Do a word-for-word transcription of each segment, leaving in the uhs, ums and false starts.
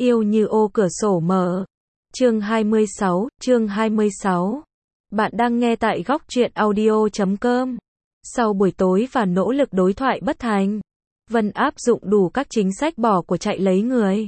Yêu như ô cửa sổ mở. Chương hai mươi sáu, chương hai mươi sáu. Bạn đang nghe tại góc truyện audio chấm com. Sau buổi tối và nỗ lực đối thoại bất thành, Vân áp dụng đủ các chính sách bỏ của chạy lấy người.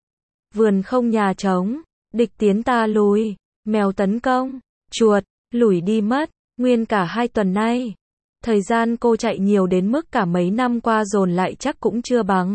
Vườn không nhà trống, địch tiến ta lùi, mèo tấn công, chuột, lủi đi mất, nguyên cả hai tuần nay. Thời gian cô chạy nhiều đến mức cả mấy năm qua dồn lại chắc cũng chưa bằng.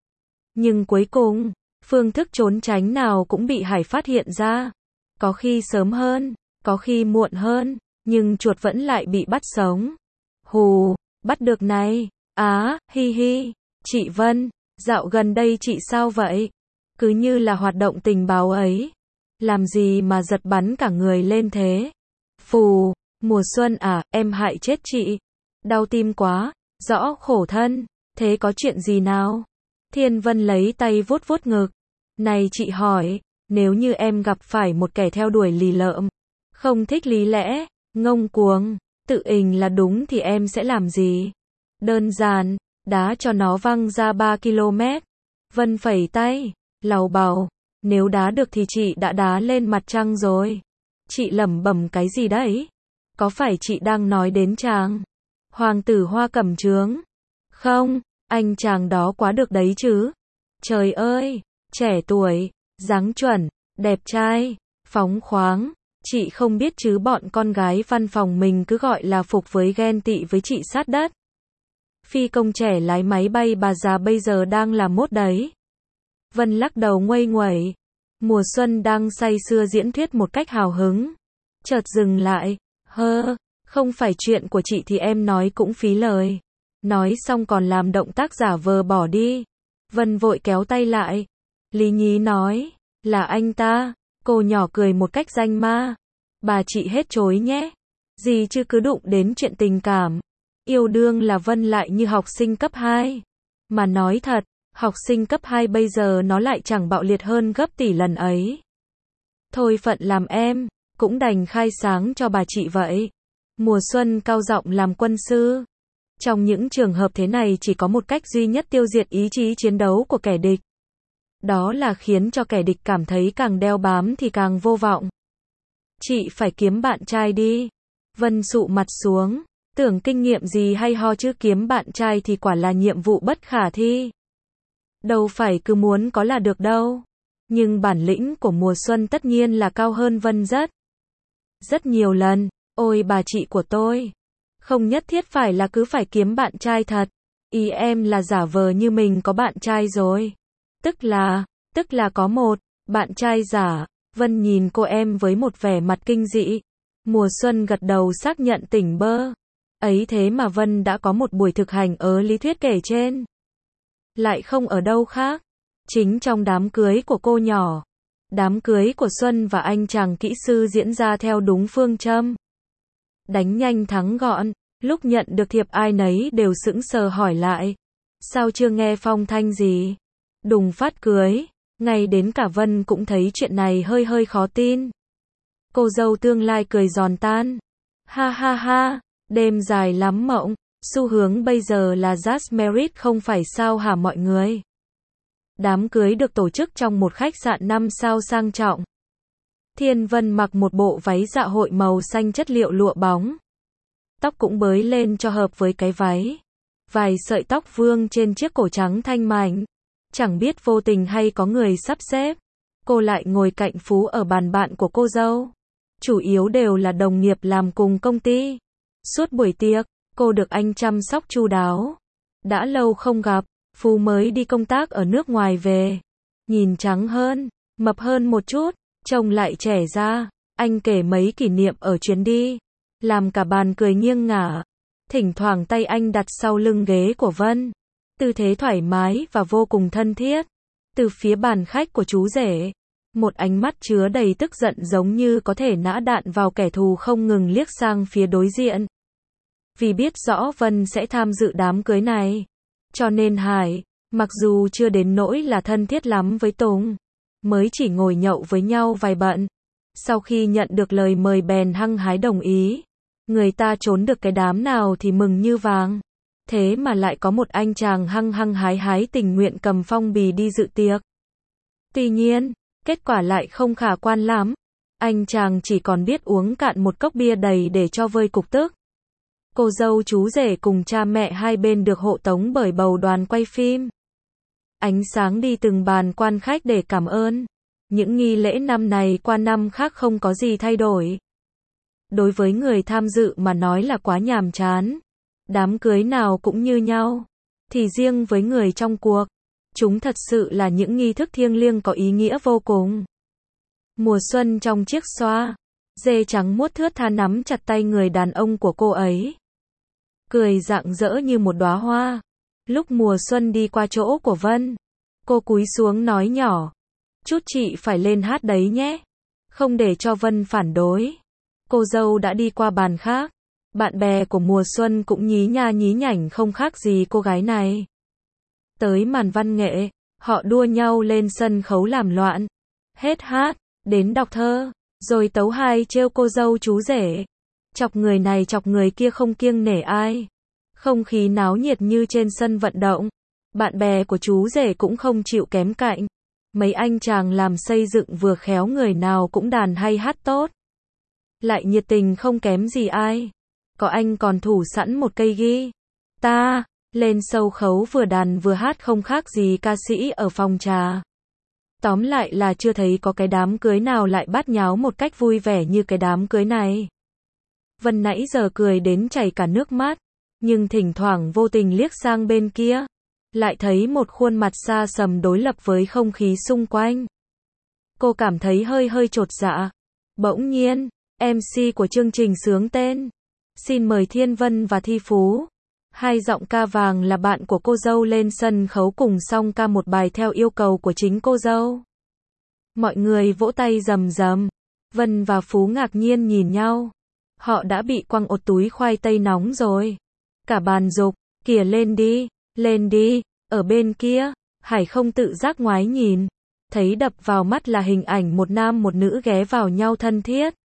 Nhưng cuối cùng, phương thức trốn tránh nào cũng bị Hải phát hiện ra. Có khi sớm hơn, có khi muộn hơn, nhưng chuột vẫn lại bị bắt sống. Hù, bắt được này, á, hi hi, chị Vân, dạo gần đây chị sao vậy? Cứ như là hoạt động tình báo ấy. Làm gì mà giật bắn cả người lên thế? Phù, mùa xuân à, em hại chết chị. Đau tim quá, rõ khổ thân, thế có chuyện gì nào? Thiên Vân lấy tay vuốt vuốt ngực. Này chị hỏi, nếu như em gặp phải một kẻ theo đuổi lì lợm, không thích lý lẽ, ngông cuồng, tự ình là đúng thì em sẽ làm gì? Đơn giản, đá cho nó văng ra ba ki lô mét. Vân phẩy tay, lầu bầu, nếu đá được thì chị đã đá lên mặt trăng rồi. Chị lẩm bẩm cái gì đấy? Có phải chị đang nói đến chàng hoàng tử Hoa Cẩm Chướng? Không, anh chàng đó quá được đấy chứ. Trời ơi, trẻ tuổi, dáng chuẩn, đẹp trai, phóng khoáng. Chị không biết chứ bọn con gái văn phòng mình cứ gọi là phục với ghen tị với chị sát đất. Phi công trẻ lái máy bay bà già bây giờ đang là mốt đấy. Vân lắc đầu nguây nguẩy. Mùa xuân đang say sưa diễn thuyết một cách hào hứng. Chợt dừng lại. Hơ, không phải chuyện của chị thì em nói cũng phí lời. Nói xong còn làm động tác giả vờ bỏ đi. Vân vội kéo tay lại. Lý nhí nói, là anh ta. Cô nhỏ cười một cách danh ma. Bà chị hết chối nhé. Gì chứ cứ đụng đến chuyện tình cảm. Yêu đương là Vân lại như học sinh cấp hai. Mà nói thật, học sinh cấp hai bây giờ nó lại chẳng bạo liệt hơn gấp tỷ lần ấy. Thôi phận làm em, cũng đành khai sáng cho bà chị vậy. Mùa xuân cao giọng làm quân sư. Trong những trường hợp thế này chỉ có một cách duy nhất tiêu diệt ý chí chiến đấu của kẻ địch. Đó là khiến cho kẻ địch cảm thấy càng đeo bám thì càng vô vọng. Chị phải kiếm bạn trai đi. Vân sụ mặt xuống. Tưởng kinh nghiệm gì hay ho chứ kiếm bạn trai thì quả là nhiệm vụ bất khả thi. Đâu phải cứ muốn có là được đâu. Nhưng bản lĩnh của mùa xuân tất nhiên là cao hơn Vân rất. Rất nhiều lần. Ôi bà chị của tôi. Không nhất thiết phải là cứ phải kiếm bạn trai thật. Ý em là giả vờ như mình có bạn trai rồi. Tức là, tức là có một bạn trai giả. Vân nhìn cô em với một vẻ mặt kinh dị. Mùa xuân gật đầu xác nhận tỉnh bơ. Ấy thế mà Vân đã có một buổi thực hành ở lý thuyết kể trên. Lại không ở đâu khác. Chính trong đám cưới của cô nhỏ. Đám cưới của Xuân và anh chàng kỹ sư diễn ra theo đúng phương châm. Đánh nhanh thắng gọn. Lúc nhận được thiệp ai nấy đều sững sờ hỏi lại. Sao chưa nghe phong thanh gì? Đùng phát cưới. Ngay đến cả Vân cũng thấy chuyện này hơi hơi khó tin. Cô dâu tương lai cười giòn tan. Ha ha ha, đêm dài lắm mộng. Xu hướng bây giờ là Jazz Marriage không phải sao hả mọi người? Đám cưới được tổ chức trong một khách sạn năm sao sang trọng. Thiên Vân mặc một bộ váy dạ hội màu xanh chất liệu lụa bóng. Tóc cũng bới lên cho hợp với cái váy. Vài sợi tóc vương trên chiếc cổ trắng thanh mảnh. Chẳng biết vô tình hay có người sắp xếp. Cô lại ngồi cạnh Phú ở bàn bạn của cô dâu. Chủ yếu đều là đồng nghiệp làm cùng công ty. Suốt buổi tiệc, cô được anh chăm sóc chu đáo. Đã lâu không gặp, Phú mới đi công tác ở nước ngoài về. Nhìn trắng hơn, mập hơn một chút, trông lại trẻ ra. Anh kể mấy kỷ niệm ở chuyến đi. Làm cả bàn cười nghiêng ngả. Thỉnh thoảng tay anh đặt sau lưng ghế của Vân. Tư thế thoải mái và vô cùng thân thiết. Từ phía bàn khách của chú rể, một ánh mắt chứa đầy tức giận giống như có thể nã đạn vào kẻ thù không ngừng liếc sang phía đối diện. Vì biết rõ Vân sẽ tham dự đám cưới này. Cho nên Hải, mặc dù chưa đến nỗi là thân thiết lắm với Tùng, mới chỉ ngồi nhậu với nhau vài bận. Sau khi nhận được lời mời bèn hăng hái đồng ý. Người ta trốn được cái đám nào thì mừng như vàng. Thế mà lại có một anh chàng hăng hăng hái hái tình nguyện cầm phong bì đi dự tiệc. Tuy nhiên, kết quả lại không khả quan lắm. Anh chàng chỉ còn biết uống cạn một cốc bia đầy để cho vơi cục tức. Cô dâu chú rể cùng cha mẹ hai bên được hộ tống bởi bầu đoàn quay phim. Ánh sáng đi từng bàn quan khách để cảm ơn. Những nghi lễ năm này qua năm khác không có gì thay đổi. Đối với người tham dự mà nói là quá nhàm chán. Đám cưới nào cũng như nhau. Thì riêng với người trong cuộc, chúng thật sự là những nghi thức thiêng liêng có ý nghĩa vô cùng. Mùa xuân trong chiếc xoa, dê trắng muốt thướt tha nắm chặt tay người đàn ông của cô ấy. Cười rạng rỡ như một đóa hoa. Lúc mùa xuân đi qua chỗ của Vân, cô cúi xuống nói nhỏ. Chút chị phải lên hát đấy nhé. Không để cho Vân phản đối. Cô dâu đã đi qua bàn khác. Bạn bè của mùa xuân cũng nhí nha nhí nhảnh không khác gì cô gái này. Tới màn văn nghệ, họ đua nhau lên sân khấu làm loạn. Hết hát, đến đọc thơ, rồi tấu hai trêu cô dâu chú rể. Chọc người này chọc người kia không kiêng nể ai. Không khí náo nhiệt như trên sân vận động. Bạn bè của chú rể cũng không chịu kém cạnh. Mấy anh chàng làm xây dựng vừa khéo người nào cũng đàn hay hát tốt. Lại nhiệt tình không kém gì ai. Có anh còn thủ sẵn một cây ghi ta, lên sâu khấu vừa đàn vừa hát không khác gì ca sĩ ở phòng trà. Tóm lại là chưa thấy có cái đám cưới nào lại bát nháo một cách vui vẻ như cái đám cưới này. Vân nãy giờ cười đến chảy cả nước mắt, nhưng thỉnh thoảng vô tình liếc sang bên kia, lại thấy một khuôn mặt xa sầm đối lập với không khí xung quanh. Cô cảm thấy hơi hơi chột dạ. Bỗng nhiên, em xê của chương trình xướng tên. Xin mời Thiên Vân và Thi Phú. Hai giọng ca vàng là bạn của cô dâu lên sân khấu cùng song ca một bài theo yêu cầu của chính cô dâu. Mọi người vỗ tay rầm rầm. Vân và Phú ngạc nhiên nhìn nhau. Họ đã bị quăng ột túi khoai tây nóng rồi. Cả bàn dục, kìa lên đi, lên đi. Ở bên kia, Hải không tự giác ngoái nhìn. Thấy đập vào mắt là hình ảnh một nam một nữ ghé vào nhau thân thiết.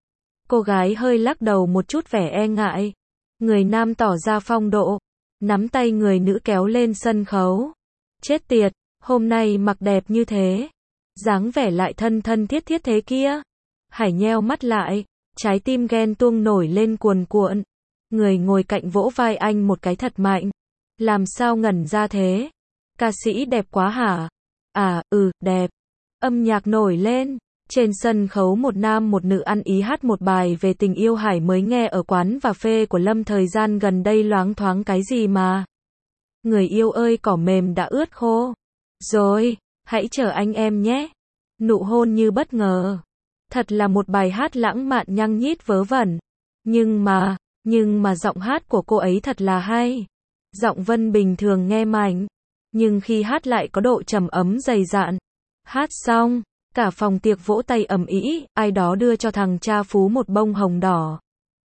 Cô gái hơi lắc đầu một chút vẻ e ngại. Người nam tỏ ra phong độ, nắm tay người nữ kéo lên sân khấu. Chết tiệt, hôm nay mặc đẹp như thế, dáng vẻ lại thân thân thiết thiết thế kia. Hải nheo mắt lại, trái tim ghen tuông nổi lên cuồn cuộn. Người ngồi cạnh vỗ vai anh một cái thật mạnh. Làm sao ngẩn ra thế? Ca sĩ đẹp quá hả? À, ừ, đẹp. Âm nhạc nổi lên. Trên sân khấu một nam một nữ ăn ý hát một bài về tình yêu Hải mới nghe ở quán cà phê của Lâm thời gian gần đây loáng thoáng cái gì mà. Người yêu ơi cỏ mềm đã ướt khô. Rồi, hãy chờ anh em nhé. Nụ hôn như bất ngờ. Thật là một bài hát lãng mạn nhăng nhít vớ vẩn. Nhưng mà, nhưng mà giọng hát của cô ấy thật là hay. Giọng Vân bình thường nghe mảnh, nhưng khi hát lại có độ trầm ấm dày dạn. Hát xong, cả phòng tiệc vỗ tay ầm ĩ, ai đó đưa cho thằng cha Phú một bông hồng đỏ.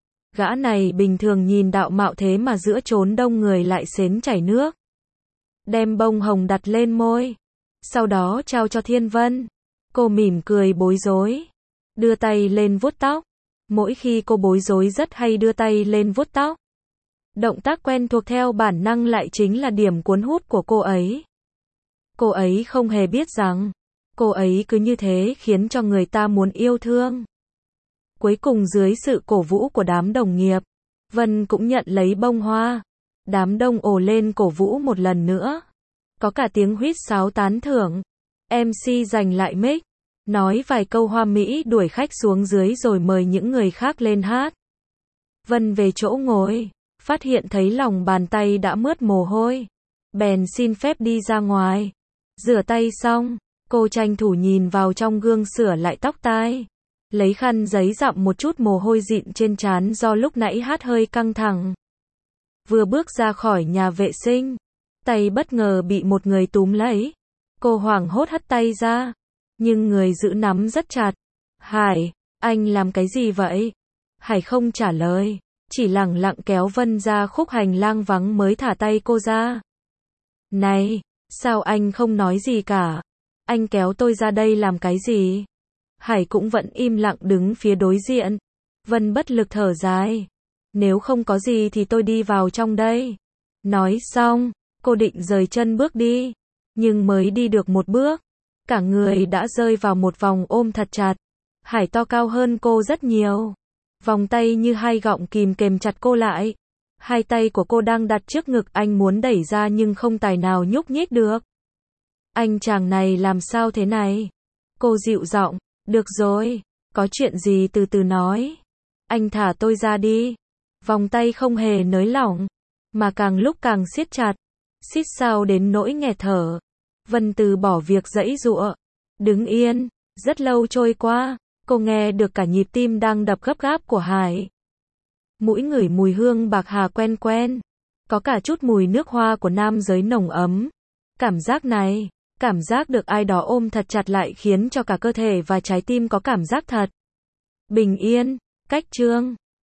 Gã này bình thường nhìn đạo mạo thế mà giữa chốn đông người lại xến chảy nước. Đem bông hồng đặt lên môi, sau đó trao cho Thiên Vân. Cô mỉm cười bối rối, đưa tay lên vuốt tóc. Mỗi khi cô bối rối rất hay đưa tay lên vuốt tóc. Động tác quen thuộc theo bản năng lại chính là điểm cuốn hút của cô ấy. Cô ấy không hề biết rằng, cô ấy cứ như thế khiến cho người ta muốn yêu thương. Cuối cùng dưới sự cổ vũ của đám đồng nghiệp, Vân cũng nhận lấy bông hoa. Đám đông ồ lên cổ vũ một lần nữa. Có cả tiếng huýt sáo tán thưởng. em xê giành lại mic, nói vài câu hoa mỹ đuổi khách xuống dưới rồi mời những người khác lên hát. Vân về chỗ ngồi, phát hiện thấy lòng bàn tay đã mướt mồ hôi. Bèn xin phép đi ra ngoài. Rửa tay xong, cô tranh thủ nhìn vào trong gương sửa lại tóc tai. Lấy khăn giấy dặm một chút mồ hôi dịn trên trán do lúc nãy hát hơi căng thẳng. Vừa bước ra khỏi nhà vệ sinh, tay bất ngờ bị một người túm lấy. Cô hoảng hốt hất tay ra, nhưng người giữ nắm rất chặt. Hải, anh làm cái gì vậy? Hải không trả lời, chỉ lẳng lặng kéo Vân ra khúc hành lang vắng mới thả tay cô ra. Này, sao anh không nói gì cả? Anh kéo tôi ra đây làm cái gì? Hải cũng vẫn im lặng đứng phía đối diện. Vân bất lực thở dài. Nếu không có gì thì tôi đi vào trong đây. Nói xong, cô định rời chân bước đi. Nhưng mới đi được một bước, cả người đã rơi vào một vòng ôm thật chặt. Hải to cao hơn cô rất nhiều. Vòng tay như hai gọng kìm kềm chặt cô lại. Hai tay của cô đang đặt trước ngực anh muốn đẩy ra nhưng không tài nào nhúc nhích được. Anh chàng này làm sao thế này? Cô dịu giọng, được rồi, có chuyện gì từ từ nói. Anh thả tôi ra đi. Vòng tay không hề nới lỏng, mà càng lúc càng siết chặt, siết sao đến nỗi nghẹt thở. Vân từ bỏ việc giãy giụa, đứng yên. Rất lâu trôi qua, cô nghe được cả nhịp tim đang đập gấp gáp của Hải. Mũi ngửi mùi hương bạc hà quen quen, có cả chút mùi nước hoa của nam giới nồng ấm. Cảm giác này, cảm giác được ai đó ôm thật chặt lại khiến cho cả cơ thể và trái tim có cảm giác thật bình yên. Cách chương